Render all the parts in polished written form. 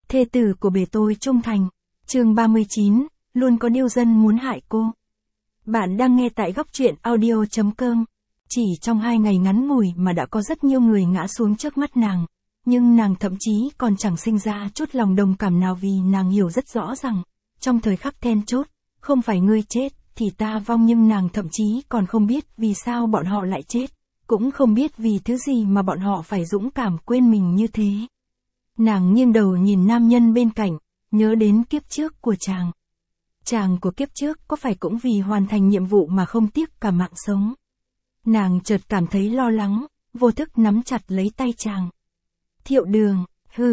Thê tử của bề tôi trung thành. Chương 39, luôn có điêu dân muốn hại cô. Bạn đang nghe tại góc truyện audio.com. Chỉ trong 2 ngày ngắn ngủi mà đã có rất nhiều người ngã xuống trước mắt nàng. Nhưng nàng thậm chí còn chẳng sinh ra chút lòng đồng cảm nào vì nàng hiểu rất rõ rằng, trong thời khắc then chốt, không phải ngươi chết, thì ta vong, nhưng nàng thậm chí còn không biết vì sao bọn họ lại chết, cũng không biết vì thứ gì mà bọn họ phải dũng cảm quên mình như thế. Nàng nghiêng đầu nhìn nam nhân bên cạnh, nhớ đến kiếp trước của chàng. Chàng của kiếp trước có phải cũng vì hoàn thành nhiệm vụ mà không tiếc cả mạng sống. Nàng chợt cảm thấy lo lắng, vô thức nắm chặt lấy tay chàng. Thiệu Đường,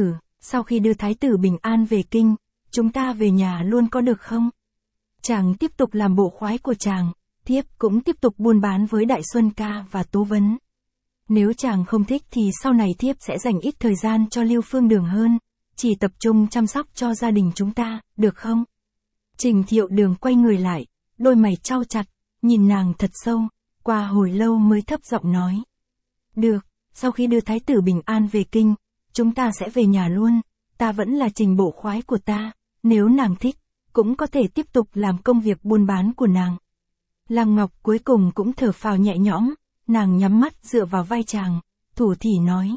sau khi đưa thái tử bình an về kinh, chúng ta về nhà luôn có được không? Chàng tiếp tục làm bộ khoái của chàng, thiếp cũng tiếp tục buôn bán với Đại Xuân Ca và Tố Vấn. Nếu chàng không thích thì sau này thiếp sẽ dành ít thời gian cho Lưu Phương Đường hơn, chỉ tập trung chăm sóc cho gia đình chúng ta, được không? Trình Thiệu Đường quay người lại, đôi mày chau chặt, nhìn nàng thật sâu, qua hồi lâu mới thấp giọng nói. Được, sau khi đưa thái tử bình an về kinh, chúng ta sẽ về nhà luôn, ta vẫn là Trình bộ khoái của ta, nếu nàng thích, cũng có thể tiếp tục làm công việc buôn bán của nàng. Lăng Ngọc cuối cùng cũng thở phào nhẹ nhõm, nàng nhắm mắt dựa vào vai chàng, thủ thỉ nói.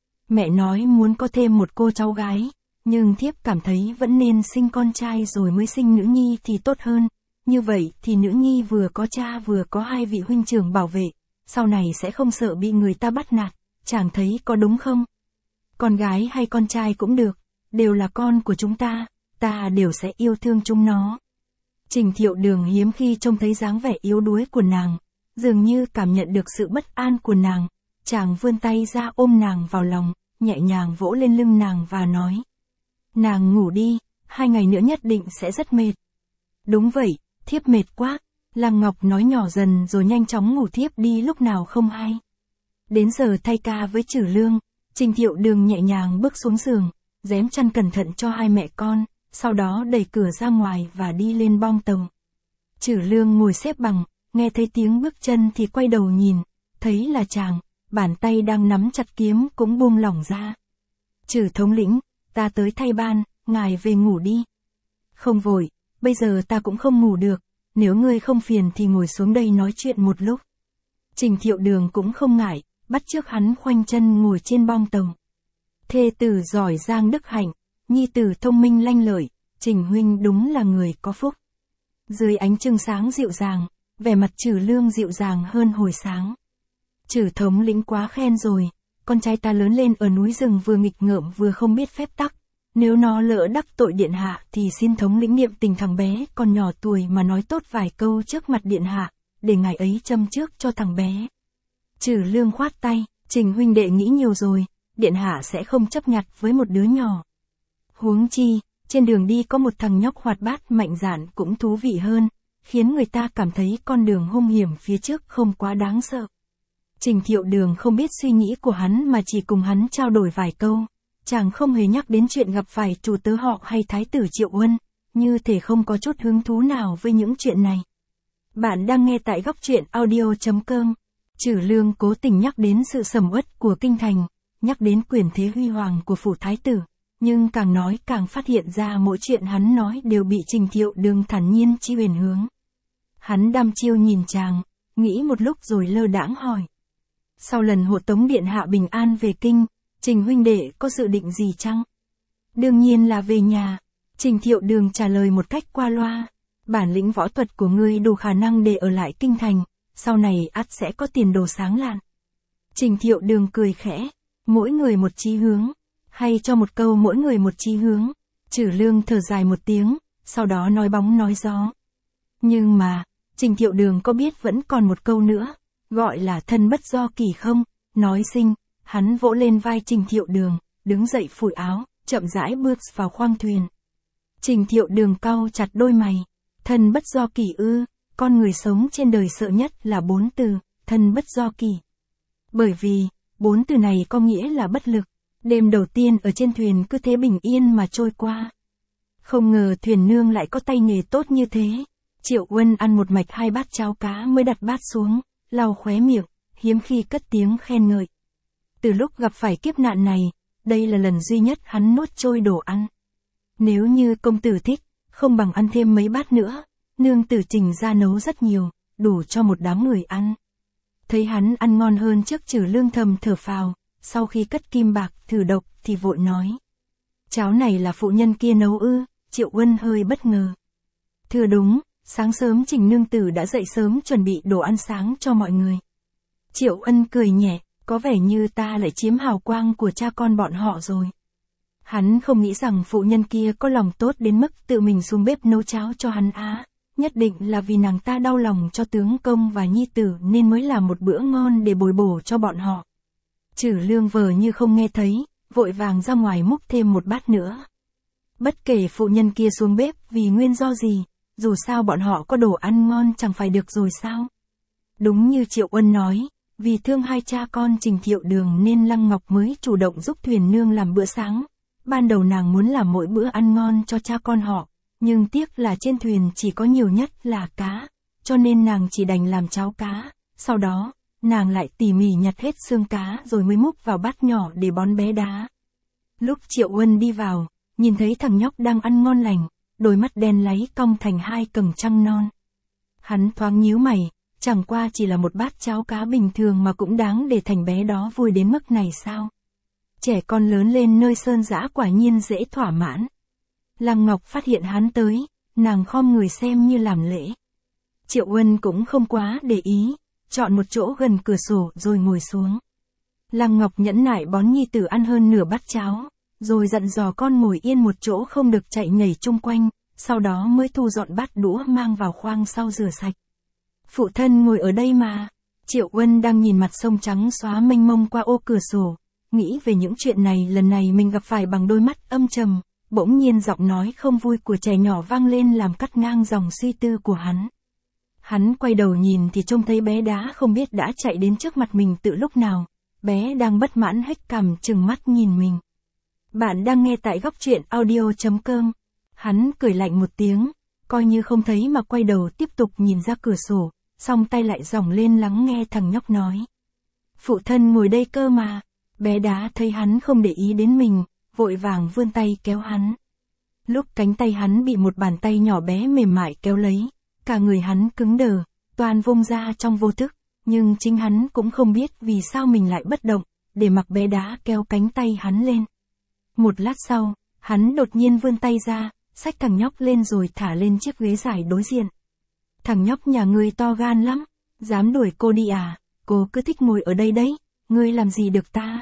Mẹ nói muốn có thêm một cô cháu gái, nhưng thiếp cảm thấy vẫn nên sinh con trai rồi mới sinh nữ nhi thì tốt hơn, như vậy thì nữ nhi vừa có cha vừa có 2 vị huynh trưởng bảo vệ, sau này sẽ không sợ bị người ta bắt nạt, chàng thấy có đúng không? Con gái hay con trai cũng được, đều là con của chúng ta, ta đều sẽ yêu thương chúng nó. Trình Thiệu Đường hiếm khi trông thấy dáng vẻ yếu đuối của nàng, dường như cảm nhận được sự bất an của nàng, chàng vươn tay ra ôm nàng vào lòng, nhẹ nhàng vỗ lên lưng nàng và nói. Nàng ngủ đi, 2 ngày nữa nhất định sẽ rất mệt. Đúng vậy, thiếp mệt quá, Lăng Ngọc nói nhỏ dần rồi nhanh chóng ngủ thiếp đi lúc nào không hay. Đến giờ thay ca với Trử Lương, Trình Thiệu Đường nhẹ nhàng bước xuống giường, rém chăn cẩn thận cho 2 mẹ con, sau đó đẩy cửa ra ngoài và đi lên bong tàu. Trử Lương ngồi xếp bằng, nghe thấy tiếng bước chân thì quay đầu nhìn, thấy là chàng, bàn tay đang nắm chặt kiếm cũng buông lỏng ra. Trử thống lĩnh, ta tới thay ban, ngài về ngủ đi. Không vội, bây giờ ta cũng không ngủ được, nếu ngươi không phiền thì ngồi xuống đây nói chuyện một lúc. Trình Thiệu Đường cũng không ngại, bắt chước hắn khoanh chân ngồi trên bong tàu. Thê tử giỏi giang đức hạnh, nhi tử thông minh lanh lợi, Trình huynh đúng là người có phúc. Dưới ánh trăng sáng dịu dàng, vẻ mặt Trử Lương dịu dàng hơn hồi sáng. Trử thống lĩnh quá khen rồi, con trai ta lớn lên ở núi rừng vừa nghịch ngợm vừa không biết phép tắc. Nếu nó lỡ đắc tội điện hạ thì xin thống lĩnh niệm tình thằng bé còn nhỏ tuổi mà nói tốt vài câu trước mặt điện hạ, để ngài ấy châm trước cho thằng bé. Trử Lương khoát tay, Trình huynh đệ nghĩ nhiều rồi, điện hạ sẽ không chấp nhặt với một đứa nhỏ. Huống chi, trên đường đi có một thằng nhóc hoạt bát mạnh dạn cũng thú vị hơn, khiến người ta cảm thấy con đường hung hiểm phía trước không quá đáng sợ. Trình Thiệu Đường không biết suy nghĩ của hắn mà chỉ cùng hắn trao đổi vài câu, chàng không hề nhắc đến chuyện gặp phải chủ tớ họ hay thái tử Triệu Uân, như thể không có chút hứng thú nào với những chuyện này. Bạn đang nghe tại góc truyện audio.com. Trử Lương cố tình nhắc đến sự sầm uất của kinh thành, nhắc đến quyền thế huy hoàng của phủ thái tử, nhưng càng nói càng phát hiện ra mỗi chuyện hắn nói đều bị Trình Thiệu Đường thản nhiên chi huyền hướng. Hắn đăm chiêu nhìn chàng, nghĩ một lúc rồi lơ đãng hỏi. Sau lần hộ tống điện hạ bình an về kinh, Trình huynh đệ có dự định gì chăng? Đương nhiên là về nhà. Trình Thiệu Đường trả lời một cách qua loa. Bản lĩnh võ thuật của ngươi đủ khả năng để ở lại kinh thành, sau này ắt sẽ có tiền đồ sáng lạn. Trình Thiệu Đường cười khẽ, mỗi người một chí hướng, hay cho một câu mỗi người một chí hướng. Trử Lương thở dài một tiếng, sau đó nói bóng nói gió. Nhưng mà, Trình Thiệu Đường có biết vẫn còn một câu nữa, gọi là thân bất do kỳ không? Nói sinh, hắn vỗ lên vai Trình Thiệu Đường, đứng dậy phủi áo, chậm rãi bước vào khoang thuyền. Trình Thiệu Đường cau chặt đôi mày, thân bất do kỳ ư? Con người sống trên đời sợ nhất là 4 từ, thân bất do kỳ. Bởi vì, 4 từ này có nghĩa là bất lực. Đêm đầu tiên ở trên thuyền cứ thế bình yên mà trôi qua. Không ngờ thuyền nương lại có tay nghề tốt như thế. Triệu Uân ăn một mạch 2 bát cháo cá mới đặt bát xuống, lau khóe miệng, hiếm khi cất tiếng khen ngợi. Từ lúc gặp phải kiếp nạn này, đây là lần duy nhất hắn nuốt trôi đồ ăn. Nếu như công tử thích, không bằng ăn thêm mấy bát nữa, nương tử Trình ra nấu rất nhiều, đủ cho một đám người ăn. Thấy hắn ăn ngon hơn trước, Trử Lương thầm thở phào, sau khi cất kim bạc thử độc thì vội nói. Cháo này là phụ nhân kia nấu ư? Triệu Uân hơi bất ngờ. Thưa đúng, sáng sớm Trình nương tử đã dậy sớm chuẩn bị đồ ăn sáng cho mọi người. Triệu Uân cười nhẹ, có vẻ như ta lại chiếm hào quang của cha con bọn họ rồi. Hắn không nghĩ rằng phụ nhân kia có lòng tốt đến mức tự mình xuống bếp nấu cháo cho hắn á. Nhất định là vì nàng ta đau lòng cho tướng công và nhi tử nên mới làm một bữa ngon để bồi bổ cho bọn họ. Trử Lương vờ như không nghe thấy, vội vàng ra ngoài múc thêm một bát nữa. Bất kể phụ nhân kia xuống bếp vì nguyên do gì, dù sao bọn họ có đồ ăn ngon chẳng phải được rồi sao? Đúng như Triệu Uân nói, vì thương hai cha con Trình Thiệu Đường nên Lăng Ngọc mới chủ động giúp thuyền nương làm bữa sáng. Ban đầu nàng muốn làm mỗi bữa ăn ngon cho cha con họ, nhưng tiếc là trên thuyền chỉ có nhiều nhất là cá, cho nên nàng chỉ đành làm cháo cá. Sau đó, nàng lại tỉ mỉ nhặt hết xương cá rồi mới múc vào bát nhỏ để bón bé Đá. Lúc Triệu Uân đi vào, nhìn thấy thằng nhóc đang ăn ngon lành, đôi mắt đen láy cong thành hai cầng trăng non. Hắn thoáng nhíu mày, chẳng qua chỉ là một bát cháo cá bình thường mà cũng đáng để thành bé đó vui đến mức này sao? Trẻ con lớn lên nơi sơn dã quả nhiên dễ thỏa mãn. Lăng Ngọc phát hiện hắn tới, nàng khom người xem như làm lễ. Triệu Uân cũng không quá để ý, chọn một chỗ gần cửa sổ rồi ngồi xuống. Lăng Ngọc nhẫn nại bón nhi tử ăn hơn nửa bát cháo, rồi dặn dò con ngồi yên một chỗ không được chạy nhảy chung quanh, sau đó mới thu dọn bát đũa mang vào khoang sau rửa sạch. Phụ thân ngồi ở đây mà. Triệu Uân đang nhìn mặt sông trắng xóa mênh mông qua ô cửa sổ, nghĩ về những chuyện này lần này mình gặp phải bằng đôi mắt âm trầm, bỗng nhiên giọng nói không vui của trẻ nhỏ vang lên làm cắt ngang dòng suy tư của hắn. Hắn quay đầu nhìn thì trông thấy bé Đá không biết đã chạy đến trước mặt mình từ lúc nào, bé đang bất mãn hếch cằm trừng mắt nhìn mình. Bạn đang nghe tại góc truyện audio.com. Hắn cười lạnh một tiếng, coi như không thấy mà quay đầu tiếp tục nhìn ra cửa sổ, song tay lại giỏng lên lắng nghe thằng nhóc nói. Phụ thân ngồi đây cơ mà. Bé Đá thấy hắn không để ý đến mình, vội vàng vươn tay kéo hắn. Lúc cánh tay hắn bị một bàn tay nhỏ bé mềm mại kéo lấy, cả người hắn cứng đờ, toàn vung ra trong vô thức, nhưng chính hắn cũng không biết vì sao mình lại bất động, để mặc bé Đá kéo cánh tay hắn lên. Một lát sau, hắn đột nhiên vươn tay ra, xách thằng nhóc lên rồi thả lên chiếc ghế dài đối diện. Thằng nhóc nhà ngươi to gan lắm, dám đuổi cô đi à, cô cứ thích ngồi ở đây đấy, ngươi làm gì được ta?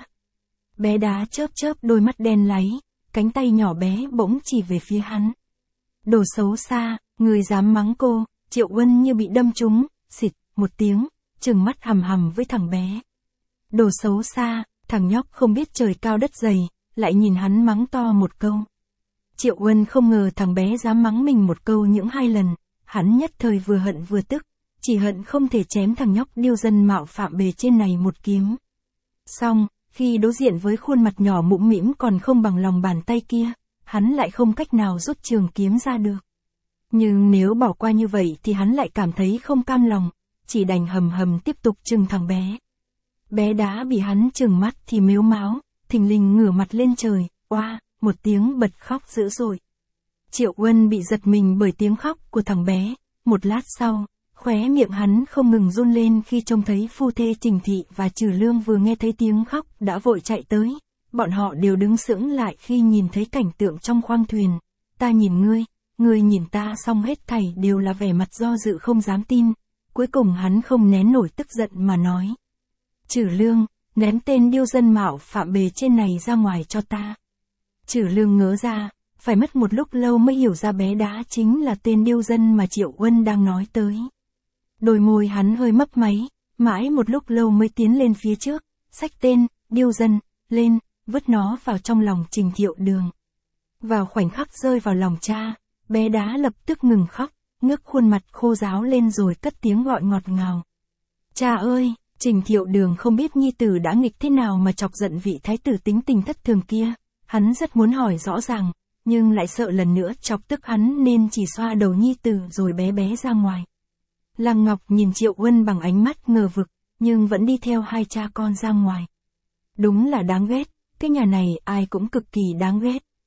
Bé Đá chớp chớp đôi mắt đen láy, cánh tay nhỏ bé bỗng chỉ về phía hắn. Đồ xấu xa, ngươi dám mắng cô? Triệu Uân như bị đâm trúng, xịt một tiếng, trừng mắt hằm hằm với thằng bé. Đồ xấu xa, thằng nhóc không biết trời cao đất dày, lại nhìn hắn mắng to một câu. Triệu Uân không ngờ thằng bé dám mắng mình một câu những 2 lần, hắn nhất thời vừa hận vừa tức, chỉ hận không thể chém thằng nhóc điêu dân mạo phạm bề trên này một kiếm. Xong, khi đối diện với khuôn mặt nhỏ mũm mĩm còn không bằng lòng bàn tay kia, hắn lại không cách nào rút trường kiếm ra được. Nhưng nếu bỏ qua như vậy thì hắn lại cảm thấy không cam lòng, chỉ đành hầm hầm tiếp tục trừng thằng bé. Bé Đá bị hắn trừng mắt thì mếu máo, thình lình ngửa mặt lên trời, oa, một tiếng bật khóc dữ dội. Triệu Uân bị giật mình bởi tiếng khóc của thằng bé, một lát sau, khóe miệng hắn không ngừng run lên khi trông thấy phu thê Trình Thị và Trử Lương vừa nghe thấy tiếng khóc đã vội chạy tới. Bọn họ đều đứng sững lại khi nhìn thấy cảnh tượng trong khoang thuyền. Ta nhìn ngươi nhìn ta, xong hết thảy đều là vẻ mặt do dự không dám tin. Cuối cùng hắn không nén nổi tức giận mà nói. Trử Lương, ném tên điêu dân mạo phạm bề trên này ra ngoài cho ta. Trử Lương ngớ ra, phải mất một lúc lâu mới hiểu ra bé Đá chính là tên điêu dân mà Triệu Uân đang nói tới. Đôi môi hắn hơi mấp máy, mãi một lúc lâu mới tiến lên phía trước, xách tên điêu dân lên, vứt nó vào trong lòng Trình Thiệu Đường. Vào khoảnh khắc rơi vào lòng cha, bé Đá lập tức ngừng khóc, ngước khuôn mặt khô ráo lên rồi cất tiếng gọi ngọt ngào. Cha ơi! Trình Thiệu Đường không biết nhi tử đã nghịch thế nào mà chọc giận vị thái tử tính tình thất thường kia, hắn rất muốn hỏi rõ ràng, nhưng lại sợ lần nữa chọc tức hắn nên chỉ xoa đầu nhi tử rồi bé bé ra ngoài. Lăng Ngọc nhìn Triệu Uân bằng ánh mắt ngờ vực, nhưng vẫn đi theo hai cha con ra ngoài. Đúng là đáng ghét, cái nhà này ai cũng cực kỳ đáng ghét.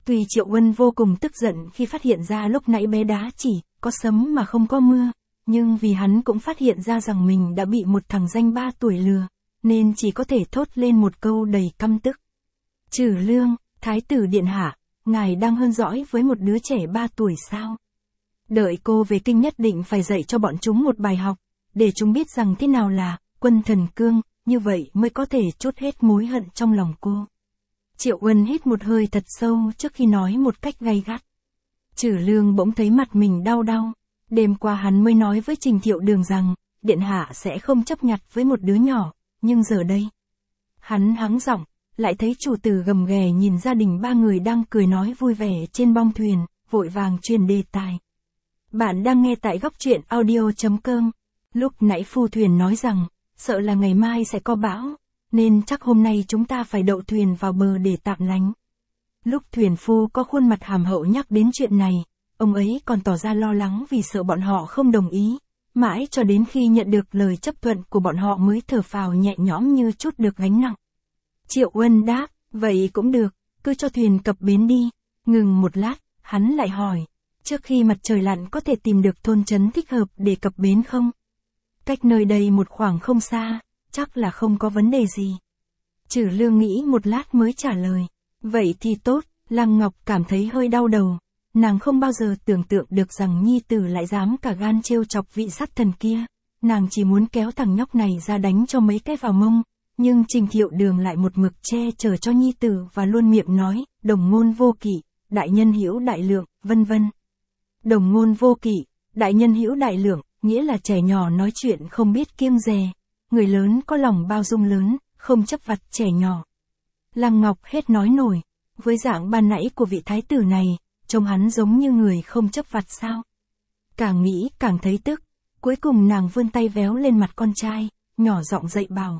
Tuy Triệu Uân vô cùng tức giận khi phát hiện ra lúc nãy bé đá chỉ có sấm mà không có mưa, nhưng vì hắn cũng phát hiện ra rằng mình đã bị một thằng danh 3 tuổi lừa, nên chỉ có thể thốt lên một câu đầy căm tức. Trử Lương, Thái tử điện hạ, ngài đang hơn dõi với một đứa trẻ 3 tuổi sao? Đợi cô về kinh nhất định phải dạy cho bọn chúng một bài học, để chúng biết rằng thế nào là quân thần cương, như vậy mới có thể trút hết mối hận trong lòng cô. Triệu Uân hít một hơi thật sâu trước khi nói một cách gay gắt. Trử Lương bỗng thấy mặt mình đau đau. Đêm qua hắn mới nói với Trình Thiệu Đường rằng, điện hạ sẽ không chấp nhặt với một đứa nhỏ, nhưng giờ đây. Hắn hắng giọng, lại thấy chủ tử gầm ghè nhìn gia đình 3 người đang cười nói vui vẻ trên bong thuyền, vội vàng truyền đề tài. Bạn đang nghe tại góc truyện audio.com. Lúc nãy phu thuyền nói rằng, sợ là ngày mai sẽ có bão, nên chắc hôm nay chúng ta phải đậu thuyền vào bờ để tạm lánh. Lúc thuyền phu có khuôn mặt hàm hậu nhắc đến chuyện này, ông ấy còn tỏ ra lo lắng vì sợ bọn họ không đồng ý, mãi cho đến khi nhận được lời chấp thuận của bọn họ mới thở phào nhẹ nhõm như trút được gánh nặng. Triệu Uân đáp, vậy cũng được, cứ cho thuyền cập bến đi. Ngừng một lát, hắn lại hỏi, trước khi mặt trời lặn có thể tìm được thôn trấn thích hợp để cập bến không? Cách nơi đây một khoảng không xa, chắc là không có vấn đề gì. Trử Lương nghĩ một lát mới trả lời, vậy thì tốt. Lăng Ngọc cảm thấy hơi đau đầu. Nàng không bao giờ tưởng tượng được rằng nhi tử lại dám cả gan trêu chọc vị sát thần kia. Nàng chỉ muốn kéo thằng nhóc này ra đánh cho mấy cái vào mông. Nhưng Trình Thiệu Đường lại một mực che chở cho nhi tử và luôn miệng nói, đồng ngôn vô kỷ, đại nhân hữu đại lượng, vân vân. Đồng ngôn vô kỷ, đại nhân hữu đại lượng, nghĩa là trẻ nhỏ nói chuyện không biết kiêng dè. Người lớn có lòng bao dung lớn, không chấp vặt trẻ nhỏ. Lăng Ngọc hết nói nổi. Với dạng ban nãy của vị thái tử này, trông hắn giống như người không chấp vặt sao. Càng nghĩ càng thấy tức. Cuối cùng nàng vươn tay véo lên mặt con trai, nhỏ giọng dạy bảo.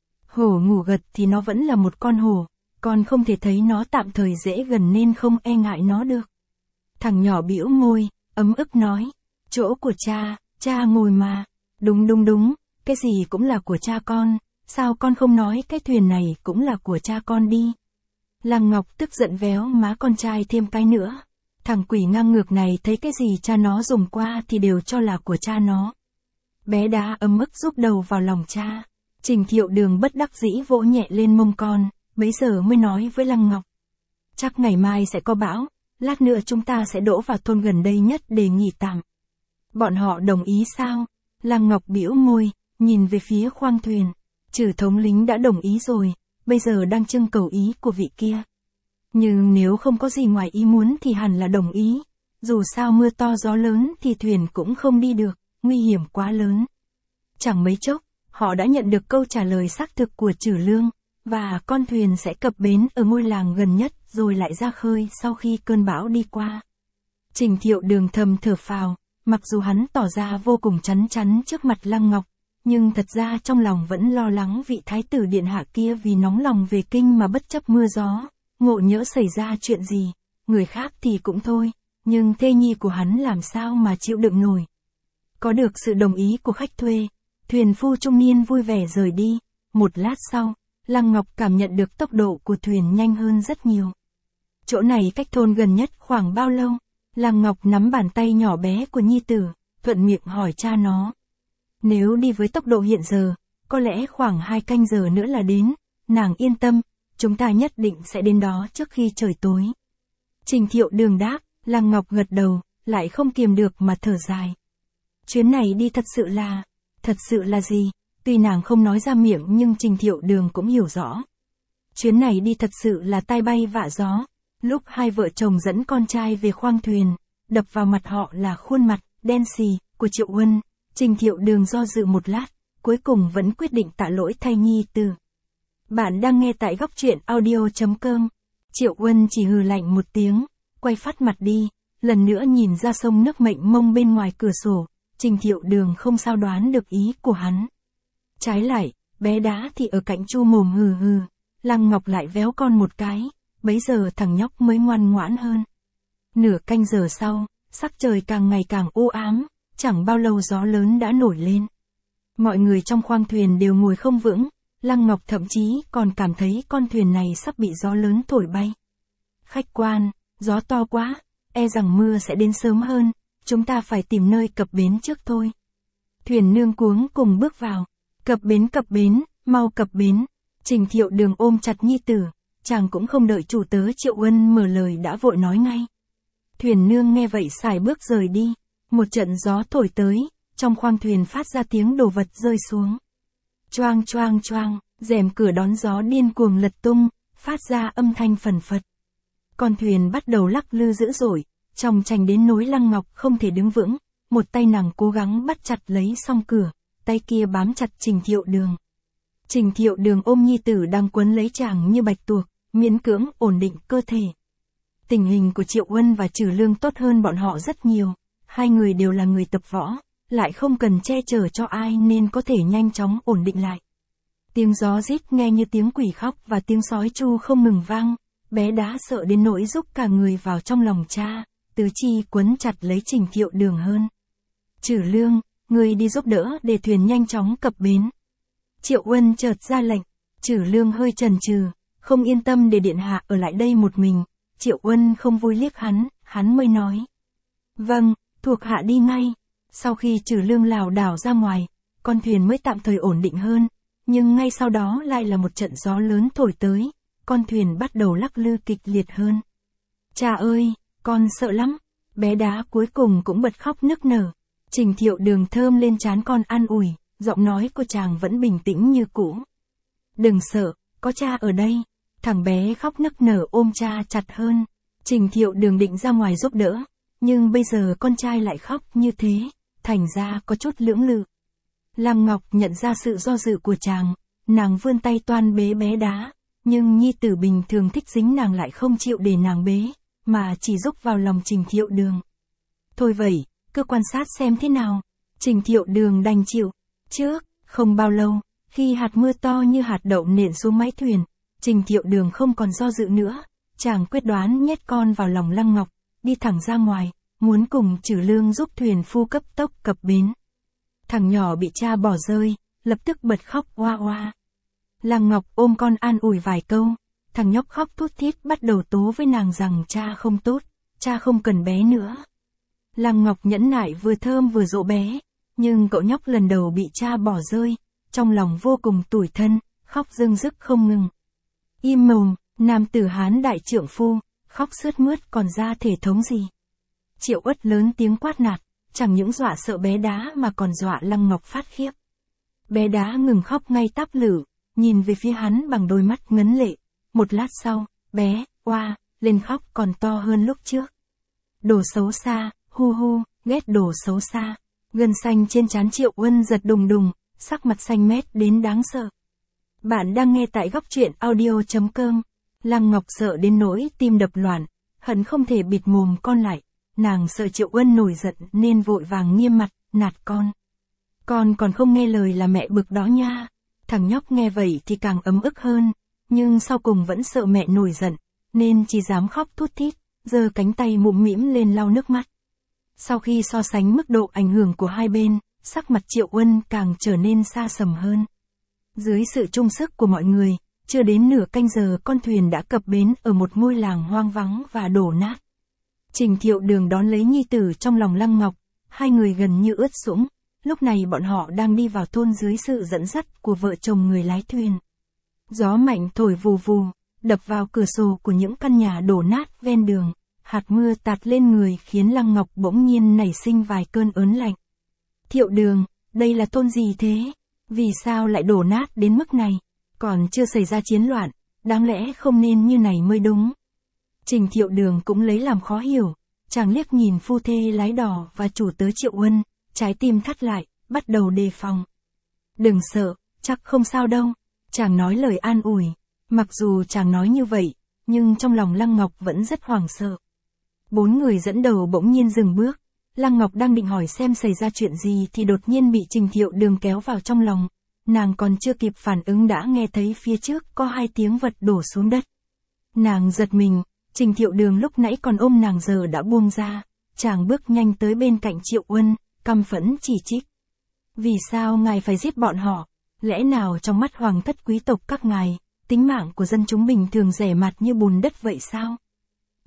Hổ ngủ gật thì nó vẫn là một con hổ, con không thể thấy nó tạm thời dễ gần nên không e ngại nó được. Thằng nhỏ bĩu môi, ấm ức nói, chỗ của cha ngồi mà. Đúng đúng đúng, cái gì cũng là của cha con, sao con không nói cái thuyền này cũng là của cha con đi. Lăng Ngọc tức giận véo má con trai thêm cái nữa. Thằng quỷ ngang ngược này thấy cái gì cha nó dùng qua thì đều cho là của cha nó. Bé đá ấm ức rúc đầu vào lòng cha. Trình Thiệu Đường bất đắc dĩ vỗ nhẹ lên mông con, bấy giờ mới nói với Lăng Ngọc. Chắc ngày mai sẽ có bão, lát nữa chúng ta sẽ đỗ vào thôn gần đây nhất để nghỉ tạm. Bọn họ đồng ý sao? Lăng Ngọc bĩu môi, nhìn về phía khoang thuyền. Trừ thống lính đã đồng ý rồi, bây giờ đang trưng cầu ý của vị kia. Nhưng nếu không có gì ngoài ý muốn thì hẳn là đồng ý. Dù sao mưa to gió lớn thì thuyền cũng không đi được, nguy hiểm quá lớn. Chẳng mấy chốc, họ đã nhận được câu trả lời xác thực của Trử Lương, và con thuyền sẽ cập bến ở ngôi làng gần nhất rồi lại ra khơi sau khi cơn bão đi qua. Trình Thiệu Đường thầm thở phào, mặc dù hắn tỏ ra vô cùng chắn chắn trước mặt Lăng Ngọc, nhưng thật ra trong lòng vẫn lo lắng vị thái tử điện hạ kia vì nóng lòng về kinh mà bất chấp mưa gió, ngộ nhỡ xảy ra chuyện gì, người khác thì cũng thôi, nhưng thê nhi của hắn làm sao mà chịu đựng nổi. Có được sự đồng ý của khách thuê, thuyền phu trung niên vui vẻ rời đi. Một lát sau, Lăng Ngọc cảm nhận được tốc độ của thuyền nhanh hơn rất nhiều. Chỗ này cách thôn gần nhất khoảng bao lâu? Lăng Ngọc nắm bàn tay nhỏ bé của nhi tử, thuận miệng hỏi cha nó. Nếu đi với tốc độ hiện giờ, có lẽ khoảng 2 canh giờ nữa là đến. Nàng yên tâm, chúng ta nhất định sẽ đến đó trước khi trời tối. Trình Thiệu Đường đáp. Lăng Ngọc gật đầu, lại không kiềm được mà thở dài. Chuyến này đi thật sự là gì? Tuy nàng không nói ra miệng nhưng Trình Thiệu Đường cũng hiểu rõ. Chuyến này đi thật sự là tai bay vạ gió. Lúc hai vợ chồng dẫn con trai về khoang thuyền, đập vào mặt họ là khuôn mặt đen xì của Triệu Uân. Trình Thiệu Đường do dự một lát, cuối cùng vẫn quyết định tạ lỗi thay nhi tử. Bạn đang nghe tại góc truyện audio.com. Triệu Uân chỉ hừ lạnh một tiếng, quay phát mặt đi, lần nữa nhìn ra sông nước mênh mông bên ngoài cửa sổ. Trình Thiệu Đường không sao đoán được ý của hắn. Trái lại, bé đá thì ở cạnh chu mồm hừ hừ. Lăng Ngọc lại véo con một cái, bấy giờ thằng nhóc mới ngoan ngoãn hơn. Nửa canh giờ sau, sắc trời càng ngày càng u ám, chẳng bao lâu gió lớn đã nổi lên. Mọi người trong khoang thuyền đều ngồi không vững, Lăng Ngọc thậm chí còn cảm thấy con thuyền này sắp bị gió lớn thổi bay. Khách quan, gió to quá, e rằng mưa sẽ đến sớm hơn, chúng ta phải tìm nơi cập bến trước thôi. Thuyền nương cuống cùng bước vào. Cập bến, mau cập bến. Trình Thiệu Đường ôm chặt nhi tử, chàng cũng không đợi chủ tớ Triệu Uân mở lời đã vội nói ngay. Thuyền nương nghe vậy sải bước rời đi, một trận gió thổi tới, trong khoang thuyền phát ra tiếng đồ vật rơi xuống. Choang choang choang, rèm cửa đón gió điên cuồng lật tung, phát ra âm thanh phần phật. Con thuyền bắt đầu lắc lư dữ dội, trong chành đến nỗi Lăng Ngọc không thể đứng vững, một tay nàng cố gắng bắt chặt lấy song cửa, tay kia bám chặt Trình Thiệu Đường. Trình Thiệu Đường ôm nhi tử đang quấn lấy chàng như bạch tuộc, miễn cưỡng ổn định cơ thể. Tình hình của Triệu Uân và Trử Lương tốt hơn bọn họ rất nhiều, hai người đều là người tập võ, lại không cần che chở cho ai nên có thể nhanh chóng ổn định lại. Tiếng gió rít nghe như tiếng quỷ khóc và tiếng sói tru không ngừng vang, bé Đá sợ đến nỗi rúc cả người vào trong lòng cha, tứ chi quấn chặt lấy Trình Thiệu Đường hơn. Trử Lương, ngươi đi giúp đỡ để thuyền nhanh chóng cập bến. Triệu Uân chợt ra lệnh, Trử Lương hơi chần chừ, không yên tâm để điện hạ ở lại đây một mình. Triệu Uân không vui liếc hắn mới nói. Vâng, thuộc hạ đi ngay. Sau khi Trử Lương lảo đảo ra ngoài, con thuyền mới tạm thời ổn định hơn, nhưng ngay sau đó lại là một trận gió lớn thổi tới, con thuyền bắt đầu lắc lư kịch liệt hơn. Cha ơi, con sợ lắm. Bé Đá cuối cùng cũng bật khóc nức nở. Trình Thiệu Đường thơm lên trán con an ủi, giọng nói của chàng vẫn bình tĩnh như cũ. Đừng sợ, có cha ở đây. Thằng bé khóc nức nở ôm cha chặt hơn. Trình Thiệu Đường định ra ngoài giúp đỡ, nhưng bây giờ con trai lại khóc như thế, thành ra có chút lưỡng lự. Lăng Ngọc nhận ra sự do dự của chàng, nàng vươn tay toan bế bé Đá, nhưng nhi tử bình thường thích dính nàng lại không chịu để nàng bế, mà chỉ rúc vào lòng Trình Thiệu Đường. Thôi vậy, cứ quan sát xem thế nào. Trình Thiệu Đường đành chịu. Trước, không bao lâu, khi hạt mưa to như hạt đậu nện xuống mái thuyền, Trình Thiệu Đường không còn do dự nữa, chàng quyết đoán nhét con vào lòng Lăng Ngọc, đi thẳng ra ngoài, muốn cùng Trử Lương giúp thuyền phu cấp tốc cập bến. Thằng nhỏ bị cha bỏ rơi, lập tức bật khóc oa oa. Lăng Ngọc ôm con an ủi vài câu, thằng nhóc khóc thút thít bắt đầu tố với nàng rằng cha không tốt, cha không cần bé nữa. Lăng Ngọc nhẫn nại vừa thơm vừa dỗ bé, nhưng cậu nhóc lần đầu bị cha bỏ rơi, trong lòng vô cùng tủi thân, khóc rưng rức không ngừng. Im mồm, nam tử Hán đại trượng phu, khóc sướt mướt còn ra thể thống gì. Triệu Uất lớn tiếng quát nạt, chẳng những dọa sợ bé Đá mà còn dọa Lăng Ngọc phát khiếp. Bé Đá ngừng khóc ngay táp lử, nhìn về phía hắn bằng đôi mắt ngấn lệ. Một lát sau, bé, oa, lên khóc còn to hơn lúc trước. Đồ xấu xa, hu hu, ghét đồ xấu xa. Gân xanh trên trán Triệu Uân giật đùng đùng, sắc mặt xanh mét đến đáng sợ. Bạn đang nghe tại góc truyện audio.com. Lăng Ngọc sợ đến nỗi tim đập loạn, hận không thể bịt mồm con lại. Nàng sợ Triệu Uân nổi giận nên vội vàng nghiêm mặt, nạt con. Con còn không nghe lời là mẹ bực đó nha. Thằng nhóc nghe vậy thì càng ấm ức hơn, nhưng sau cùng vẫn sợ mẹ nổi giận, nên chỉ dám khóc thút thít, giơ cánh tay mũm mĩm lên lau nước mắt. Sau khi so sánh mức độ ảnh hưởng của hai bên, sắc mặt Triệu Uân càng trở nên xa sầm hơn. Dưới sự chung sức của mọi người, chưa đến nửa canh giờ con thuyền đã cập bến ở một ngôi làng hoang vắng và đổ nát. Trình Thiệu Đường đón lấy nhi tử trong lòng Lăng Ngọc, hai người gần như ướt sũng, lúc này bọn họ đang đi vào thôn dưới sự dẫn dắt của vợ chồng người lái thuyền. Gió mạnh thổi vù vù, đập vào cửa sổ của những căn nhà đổ nát ven đường, hạt mưa tạt lên người khiến Lăng Ngọc bỗng nhiên nảy sinh vài cơn ớn lạnh. Thiệu Đường, đây là thôn gì thế? Vì sao lại đổ nát đến mức này? Còn chưa xảy ra chiến loạn, đáng lẽ không nên như này mới đúng. Trình Thiệu Đường cũng lấy làm khó hiểu, chàng liếc nhìn phu thê lái đò và chủ tớ Triệu Uân, trái tim thắt lại, bắt đầu đề phòng. Đừng sợ, chắc không sao đâu. Chàng nói lời an ủi. Mặc dù chàng nói như vậy, nhưng trong lòng Lăng Ngọc vẫn rất hoảng sợ. Bốn người dẫn đầu bỗng nhiên dừng bước. Lăng Ngọc đang định hỏi xem xảy ra chuyện gì thì đột nhiên bị Trình Thiệu Đường kéo vào trong lòng. Nàng còn chưa kịp phản ứng đã nghe thấy phía trước có hai tiếng vật đổ xuống đất. Nàng giật mình, Trình Thiệu Đường lúc nãy còn ôm nàng giờ đã buông ra. Chàng bước nhanh tới bên cạnh Triệu Uân, căm phẫn chỉ trích. Vì sao ngài phải giết bọn họ? Lẽ nào trong mắt hoàng thất quý tộc các ngài, tính mạng của dân chúng bình thường rẻ mạt như bùn đất vậy sao?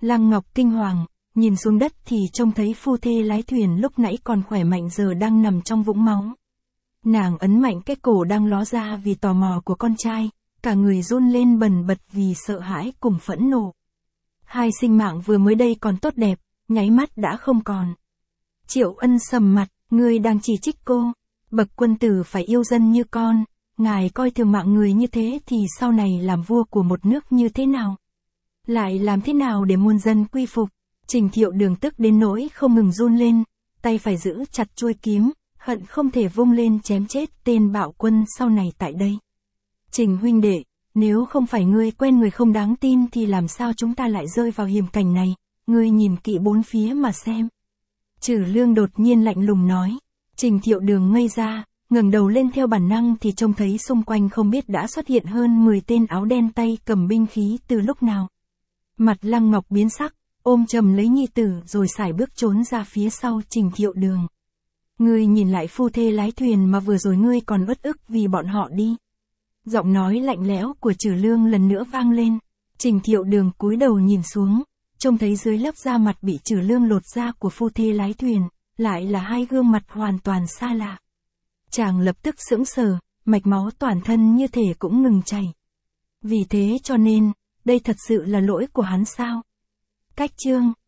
Lăng Ngọc kinh hoàng, nhìn xuống đất thì trông thấy phu thê lái thuyền lúc nãy còn khỏe mạnh giờ đang nằm trong vũng máu. Nàng ấn mạnh cái cổ đang ló ra vì tò mò của con trai, cả người run lên bần bật vì sợ hãi cùng phẫn nộ. Hai sinh mạng vừa mới đây còn tốt đẹp, nháy mắt đã không còn. Triệu Ân sầm mặt, ngươi đang chỉ trích cô. Bậc quân tử phải yêu dân như con, ngài coi thường mạng người như thế thì sau này làm vua của một nước như thế nào? Lại làm thế nào để muôn dân quy phục? Trình Thiệu Đường tức đến nỗi không ngừng run lên, tay phải giữ chặt chuôi kiếm, hận không thể vung lên chém chết tên bạo quân sau này tại đây. Trình huynh đệ, nếu không phải ngươi quen người không đáng tin thì làm sao chúng ta lại rơi vào hiểm cảnh này, ngươi nhìn kỹ bốn phía mà xem. Trử Lương đột nhiên lạnh lùng nói. Trình Thiệu Đường ngây ra, ngẩng đầu lên theo bản năng thì trông thấy xung quanh không biết đã xuất hiện hơn 10 tên áo đen tay cầm binh khí từ lúc nào. Mặt Lăng Ngọc biến sắc, ôm chầm lấy nhi tử rồi sải bước trốn ra phía sau Trình Thiệu Đường. Ngươi nhìn lại phu thê lái thuyền mà vừa rồi ngươi còn uất ức vì bọn họ đi. Giọng nói lạnh lẽo của Trử Lương lần nữa vang lên. Trình Thiệu Đường cúi đầu nhìn xuống, trông thấy dưới lớp da mặt bị Trử Lương lột da của phu thê lái thuyền, lại là hai gương mặt hoàn toàn xa lạ. Chàng lập tức sững sờ, mạch máu toàn thân như thể cũng ngừng chảy. Vì thế cho nên, đây thật sự là lỗi của hắn sao? Cách chương